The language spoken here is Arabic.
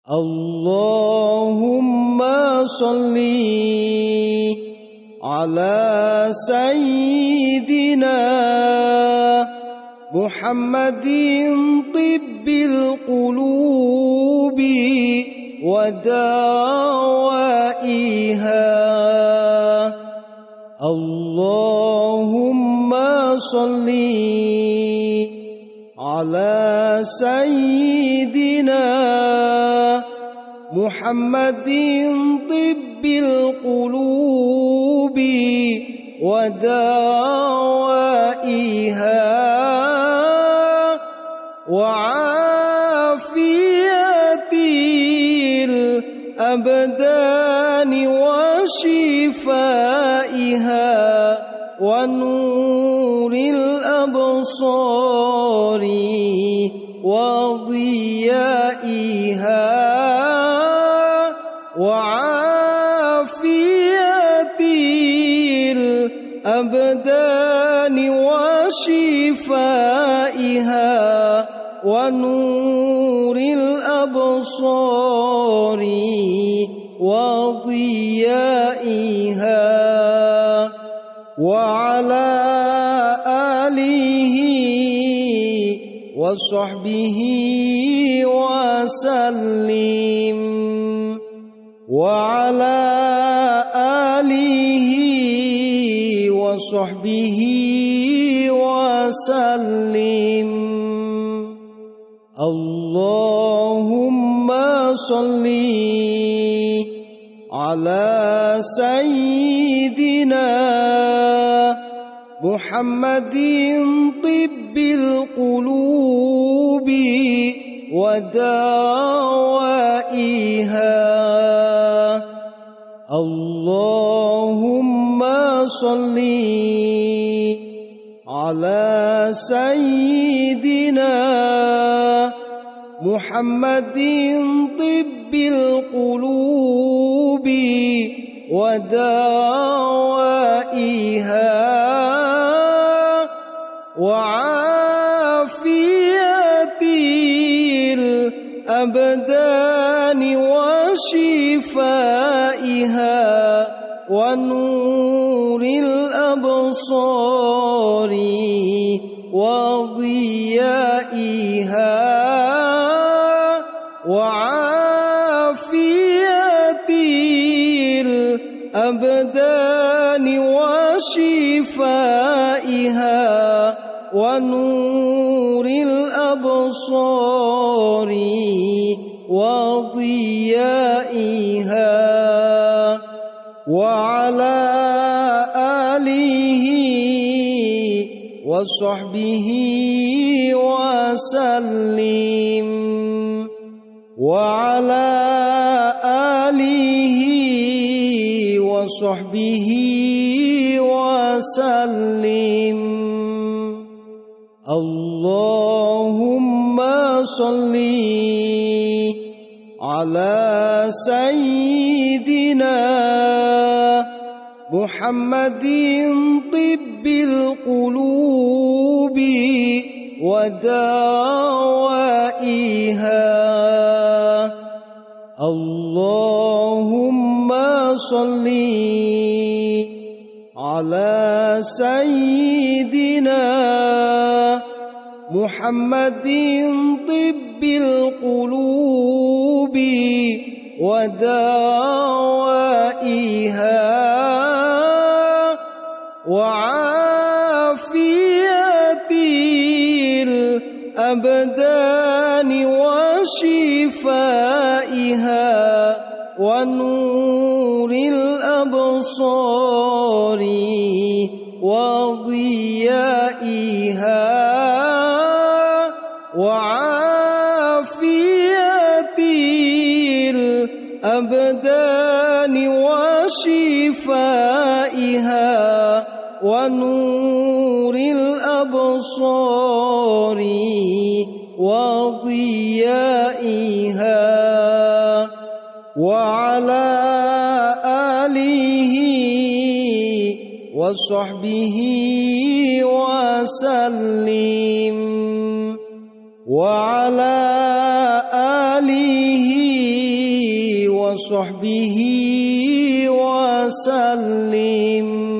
اللهم صل على سيدنا محمد طب القلوب ودوائها. اللهم صل على سيدنا محمد طب القلوب ودوائها وعافية الأبدان وشفائها ونور الأبصار وضيائها وعافية الأبدان وشفائها ونور الأبصار وضيائها وعلى آله وصحبه وسلم وعلى آله وصحبه وسلم. اللهم صل على سيدنا محمد طب القلوب ودوائها. اللهم صل على سيدنا محمد طب القلوب ودوائها وعافية الأبدان وشفائها ونور الأبصار وضيائها وعافية الأبدان وشفائها ونور الأبصار وضيائها وعلى آله وصحبه وسلم وعلى آله وصحبه وسلم. اللهم صل على سيدنا محمد طب القلوب ودوائها. اللهم صل على سيدنا محمد طب القلوب ودوائها وعافية الأبدان وشفائها ونور الأبصار وضيائها وعافية الأبدان وشفائها ونور الأبصار وضيائها وعلى آله وصحبه وسلم وعلى آله وصحبه وسلم.